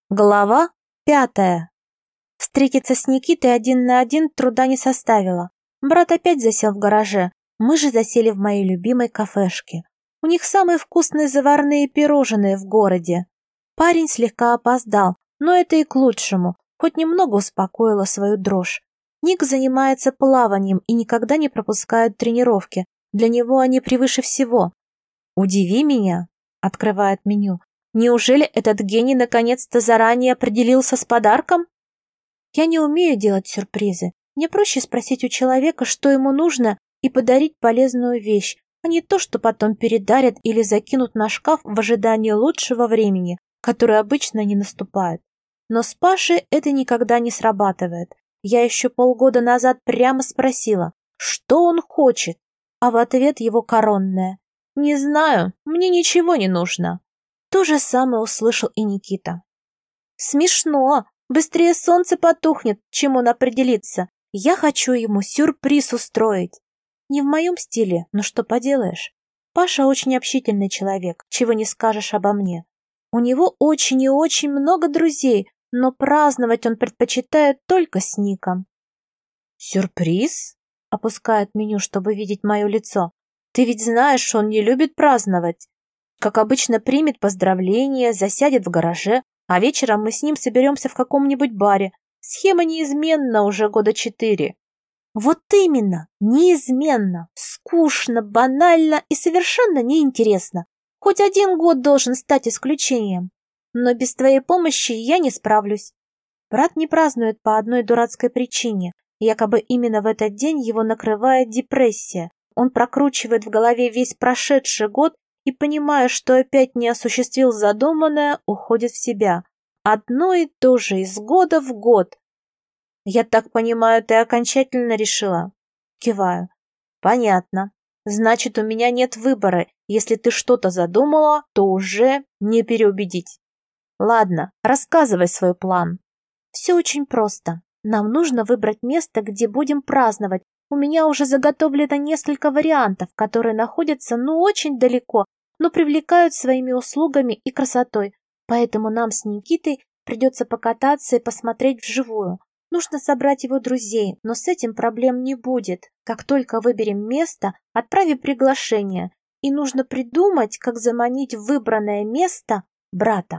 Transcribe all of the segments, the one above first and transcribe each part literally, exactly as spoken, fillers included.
Глава пятая. Встретиться с Никитой один на один труда не составило. Брат опять засел в гараже, мы же засели в моей любимой кафешке. У них самые вкусные заварные пирожные в городе. Парень слегка опоздал, но это и к лучшему, хоть немного успокоило свою дрожь. Ник занимается плаванием и никогда не пропускает тренировки, для него они превыше всего. «Удиви меня», — открывает меню. Неужели этот гений наконец-то заранее определился с подарком? Я не умею делать сюрпризы. Мне проще спросить у человека, что ему нужно, и подарить полезную вещь, а не то, что потом передарят или закинут на шкаф в ожидании лучшего времени, которое обычно не наступает. Но с Пашей это никогда не срабатывает. Я еще полгода назад прямо спросила, что он хочет, а в ответ его коронное: «Не знаю, мне ничего не нужно». То же самое услышал и Никита. Смешно. Быстрее солнце потухнет, чем он определится. Я хочу ему сюрприз устроить. Не в моем стиле, но что поделаешь. Паша очень общительный человек, чего не скажешь обо мне. У него очень и очень много друзей, но праздновать он предпочитает только с Ником. «Сюрприз?» — опускает меню, чтобы видеть мое лицо. «Ты ведь знаешь, он не любит праздновать. Как обычно, примет поздравления, засядет в гараже, а вечером мы с ним соберемся в каком-нибудь баре. Схема неизменна уже года четыре». Вот именно, неизменно, скучно, банально и совершенно неинтересно. Хоть один год должен стать исключением. Но без твоей помощи я не справлюсь. Брат не празднует по одной дурацкой причине. Якобы именно в этот день его накрывает депрессия. Он прокручивает в голове весь прошедший год и, понимая, что опять не осуществил задуманное, уходит в себя. Одно и то же из года в год. «Я так понимаю, ты окончательно решила?» Киваю. «Понятно. Значит, у меня нет выбора. Если ты что-то задумала, то уже не переубедить. Ладно, рассказывай свой план». «Все очень просто. Нам нужно выбрать место, где будем праздновать. У меня уже заготовлено несколько вариантов, которые находятся ну очень далеко, но привлекают своими услугами и красотой, поэтому нам с Никитой придется покататься и посмотреть вживую. Нужно собрать его друзей, но с этим проблем не будет. Как только выберем место, отправим приглашение, и нужно придумать, как заманить в выбранное место брата».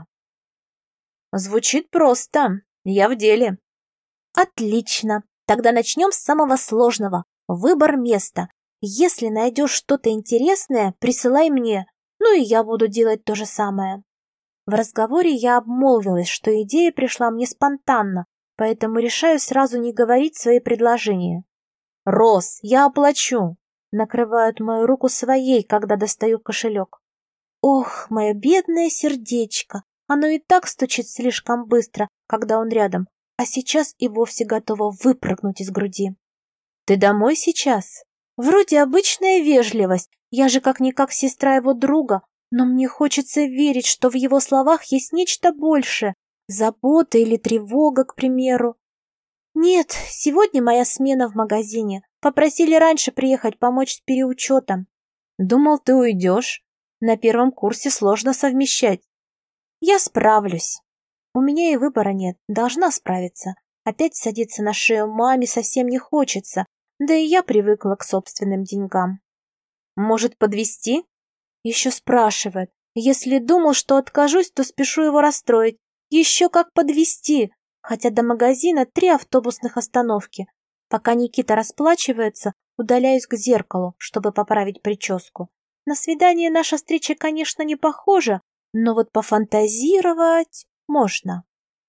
Звучит просто. Я в деле. Отлично. Тогда начнем с самого сложного. Выбор места. Если найдешь что-то интересное, присылай мне. Ну и я буду делать то же самое. В разговоре я обмолвилась, что идея пришла мне спонтанно, поэтому решаю сразу не говорить свои предложения. «Рос, я оплачу!» Накрывают мою руку своей, когда достаю кошелек. Ох, мое бедное сердечко! Оно и так стучит слишком быстро, когда он рядом, а сейчас и вовсе готово выпрыгнуть из груди. «Ты домой сейчас?» Вроде обычная вежливость, я же как-никак сестра его друга, но мне хочется верить, что в его словах есть нечто большее, забота или тревога, к примеру. «Нет, сегодня моя смена в магазине. Попросили раньше приехать помочь с переучетом». «Думал, ты уйдешь. На первом курсе сложно совмещать». «Я справлюсь. У меня и выбора нет, должна справиться. Опять садиться на шею маме совсем не хочется, да и я привыкла к собственным деньгам». «Может, подвезти?» Еще спрашивает. Если думал, что откажусь, то спешу его расстроить. Еще как подвезти, хотя до магазина три автобусных остановки. Пока Никита расплачивается, удаляюсь к зеркалу, чтобы поправить прическу. На свидание наша встреча, конечно, не похожа, но вот пофантазировать можно.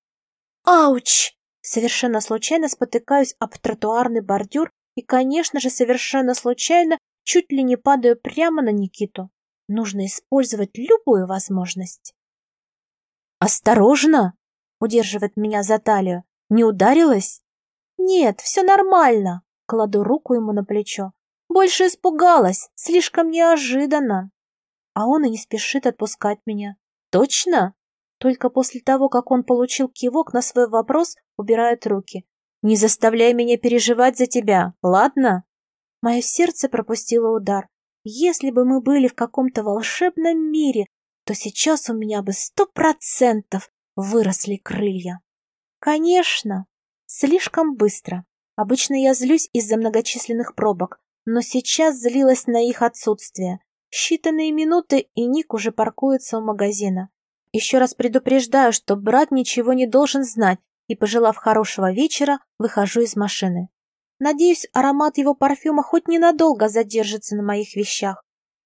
Ауч! Совершенно случайно спотыкаюсь об тротуарный бордюр и, конечно же, совершенно случайно чуть ли не падаю прямо на Никиту. Нужно использовать любую возможность. «Осторожно!» — удерживает меня за талию. «Не ударилась?» «Нет, все нормально!» — кладу руку ему на плечо. «Больше испугалась, слишком неожиданно!» А он и не спешит отпускать меня. «Точно?» Только после того, как он получил кивок на свой вопрос, убирает руки. «Не заставляй меня переживать за тебя, ладно?» Мое сердце пропустило удар. Если бы мы были в каком-то волшебном мире, то сейчас у меня бы сто процентов выросли крылья. Конечно, слишком быстро. Обычно я злюсь из-за многочисленных пробок, но сейчас злилась на их отсутствие. Считанные минуты, и Ник уже паркуется у магазина. Еще раз предупреждаю, что брат ничего не должен знать, и, пожелав хорошего вечера, выхожу из машины. Надеюсь, аромат его парфюма хоть ненадолго задержится на моих вещах.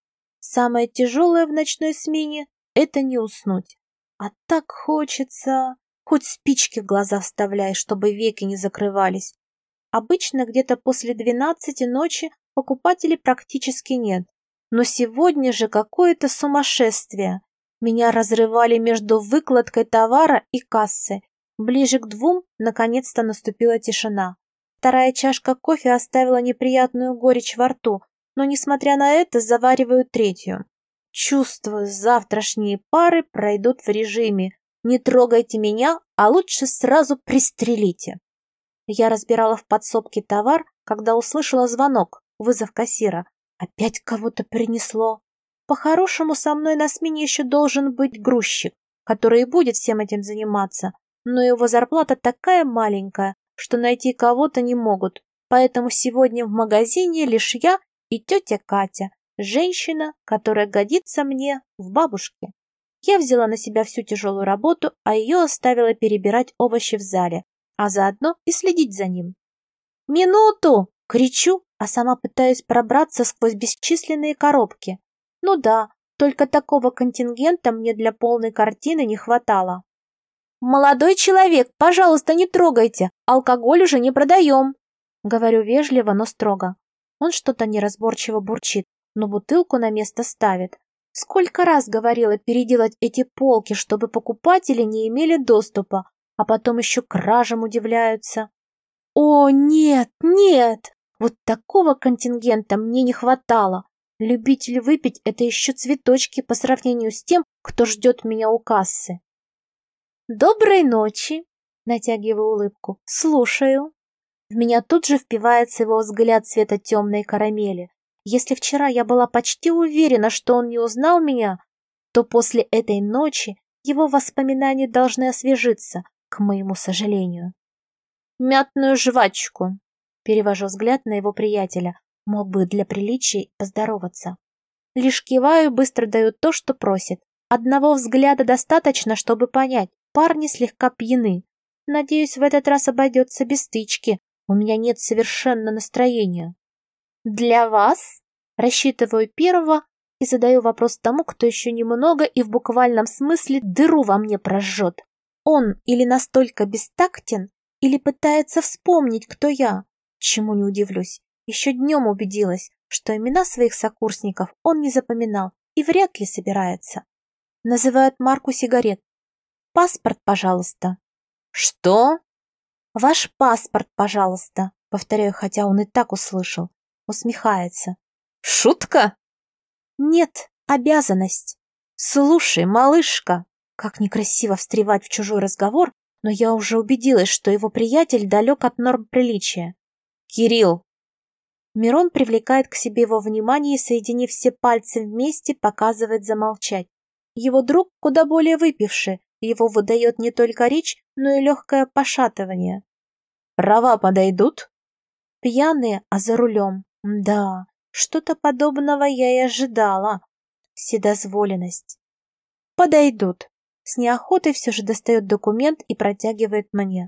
Самое тяжелое в ночной смене — это не уснуть. А так хочется... Хоть спички в глаза вставляй, чтобы веки не закрывались. Обычно где-то после двенадцати ночи покупателей практически нет. Но сегодня же какое-то сумасшествие. Меня разрывали между выкладкой товара и кассы. Ближе к двум наконец-то наступила тишина. Вторая чашка кофе оставила неприятную горечь во рту, но, несмотря на это, завариваю третью. Чувствую, завтрашние пары пройдут в режиме «не трогайте меня, а лучше сразу пристрелите». Я разбирала в подсобке товар, когда услышала звонок, вызов кассира. Опять кого-то принесло. По-хорошему, со мной на смене еще должен быть грузчик, который и будет всем этим заниматься, но его зарплата такая маленькая, что найти кого-то не могут, поэтому сегодня в магазине лишь я и тетя Катя, женщина, которая годится мне в бабушке. Я взяла на себя всю тяжелую работу, а ее оставила перебирать овощи в зале, а заодно и следить за ним. «Минуту!» — кричу, а сама пытаюсь пробраться сквозь бесчисленные коробки. Ну да, только такого контингента мне для полной картины не хватало. «Молодой человек, пожалуйста, не трогайте, алкоголь уже не продаем!» Говорю вежливо, но строго. Он что-то неразборчиво бурчит, но бутылку на место ставит. Сколько раз говорила переделать эти полки, чтобы покупатели не имели доступа, а потом еще кражам удивляются. О, нет, нет! Вот такого контингента мне не хватало. Любитель выпить — это еще цветочки по сравнению с тем, кто ждет меня у кассы. «Доброй ночи!» — натягиваю улыбку. «Слушаю». В меня тут же впивается его взгляд цвета темной карамели. Если вчера я была почти уверена, что он не узнал меня, то после этой ночи его воспоминания должны освежиться, к моему сожалению. «Мятную жвачку», — перевожу взгляд на его приятеля, мог бы для приличия поздороваться. Лишь киваю и быстро даю то, что просит. Одного взгляда достаточно, чтобы понять, парни слегка пьяны. Надеюсь, в этот раз обойдется без стычки, у меня нет совершенно настроения. «Для вас?» Рассчитываю первого и задаю вопрос тому, кто еще немного и в буквальном смысле дыру во мне прожжет. Он или настолько бестактен, или пытается вспомнить, кто я, чему не удивлюсь. Еще днем убедилась, что имена своих сокурсников он не запоминал и вряд ли собирается. Называют марку сигарет. «Паспорт, пожалуйста». «Что?» «Ваш паспорт, пожалуйста», повторяю, хотя он и так услышал. Усмехается. «Шутка?» «Нет, обязанность». «Слушай, малышка», как некрасиво встревать в чужой разговор, но я уже убедилась, что его приятель далек от норм приличия. «Кирилл!» Мирон привлекает к себе его внимание и, соединив все пальцы вместе, показывает замолчать. Его друг куда более выпивший, его выдает не только речь, но и легкое пошатывание. «Права подойдут?» Пьяные, а за рулем. Да, что-то подобного я и ожидала. Вседозволенность. «Подойдут». С неохотой все же достает документ и протягивает мне.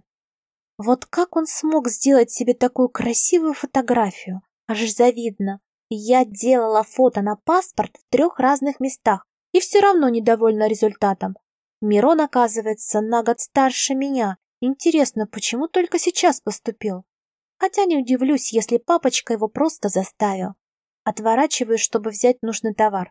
Вот как он смог сделать себе такую красивую фотографию? Аж завидно. Я делала фото на паспорт в трех разных местах и все равно недовольна результатом. Мирон, оказывается, на год старше меня. Интересно, почему только сейчас поступил? Хотя не удивлюсь, если папочка его просто заставил. Отворачиваюсь, чтобы взять нужный товар.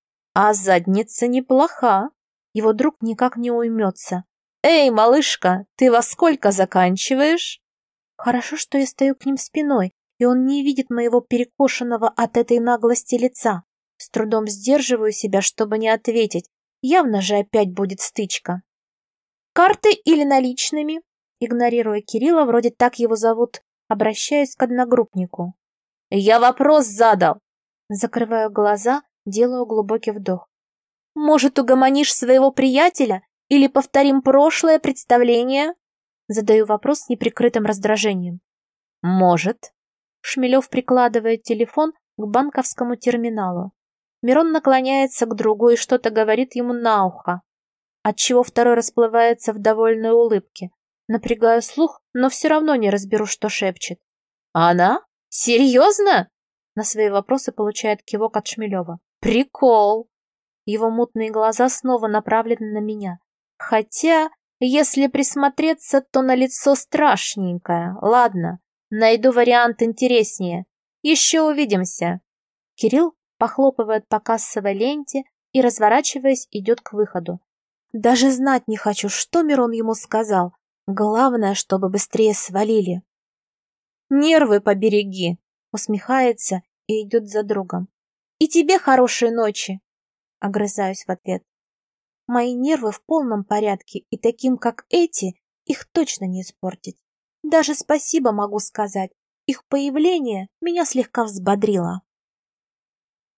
А задница неплоха. Его друг никак не уймется. «Эй, малышка, ты во сколько заканчиваешь?» Хорошо, что я стою к ним спиной, и он не видит моего перекошенного от этой наглости лица. С трудом сдерживаю себя, чтобы не ответить. Явно же опять будет стычка. «Карты или наличными?» Игнорируя Кирилла, вроде так его зовут, обращаюсь к одногруппнику. «Я вопрос задал!» Закрываю глаза, делаю глубокий вдох. «Может, угомонишь своего приятеля? Или повторим прошлое представление? Задаю вопрос с неприкрытым раздражением. Может. Шмелев прикладывает телефон к банковскому терминалу. Мирон наклоняется к другу и что-то говорит ему на ухо, отчего второй расплывается в довольной улыбке. Напрягаю слух, но все равно не разберу, что шепчет. «Она? Серьезно?» На свои вопросы получает кивок от Шмелева. «Прикол!» Его мутные глаза снова направлены на меня. Хотя, если присмотреться, то на лицо страшненькое. Ладно, найду вариант интереснее. Еще увидимся. Кирилл похлопывает по кассовой ленте и, разворачиваясь, идет к выходу. Даже знать не хочу, что Мирон ему сказал. Главное, чтобы быстрее свалили. «Нервы побереги», — усмехается и идет за другом. «И тебе хорошей ночи», — огрызаюсь в ответ. Мои нервы в полном порядке, и таким, как эти, их точно не испортить. Даже спасибо могу сказать. Их появление меня слегка взбодрило.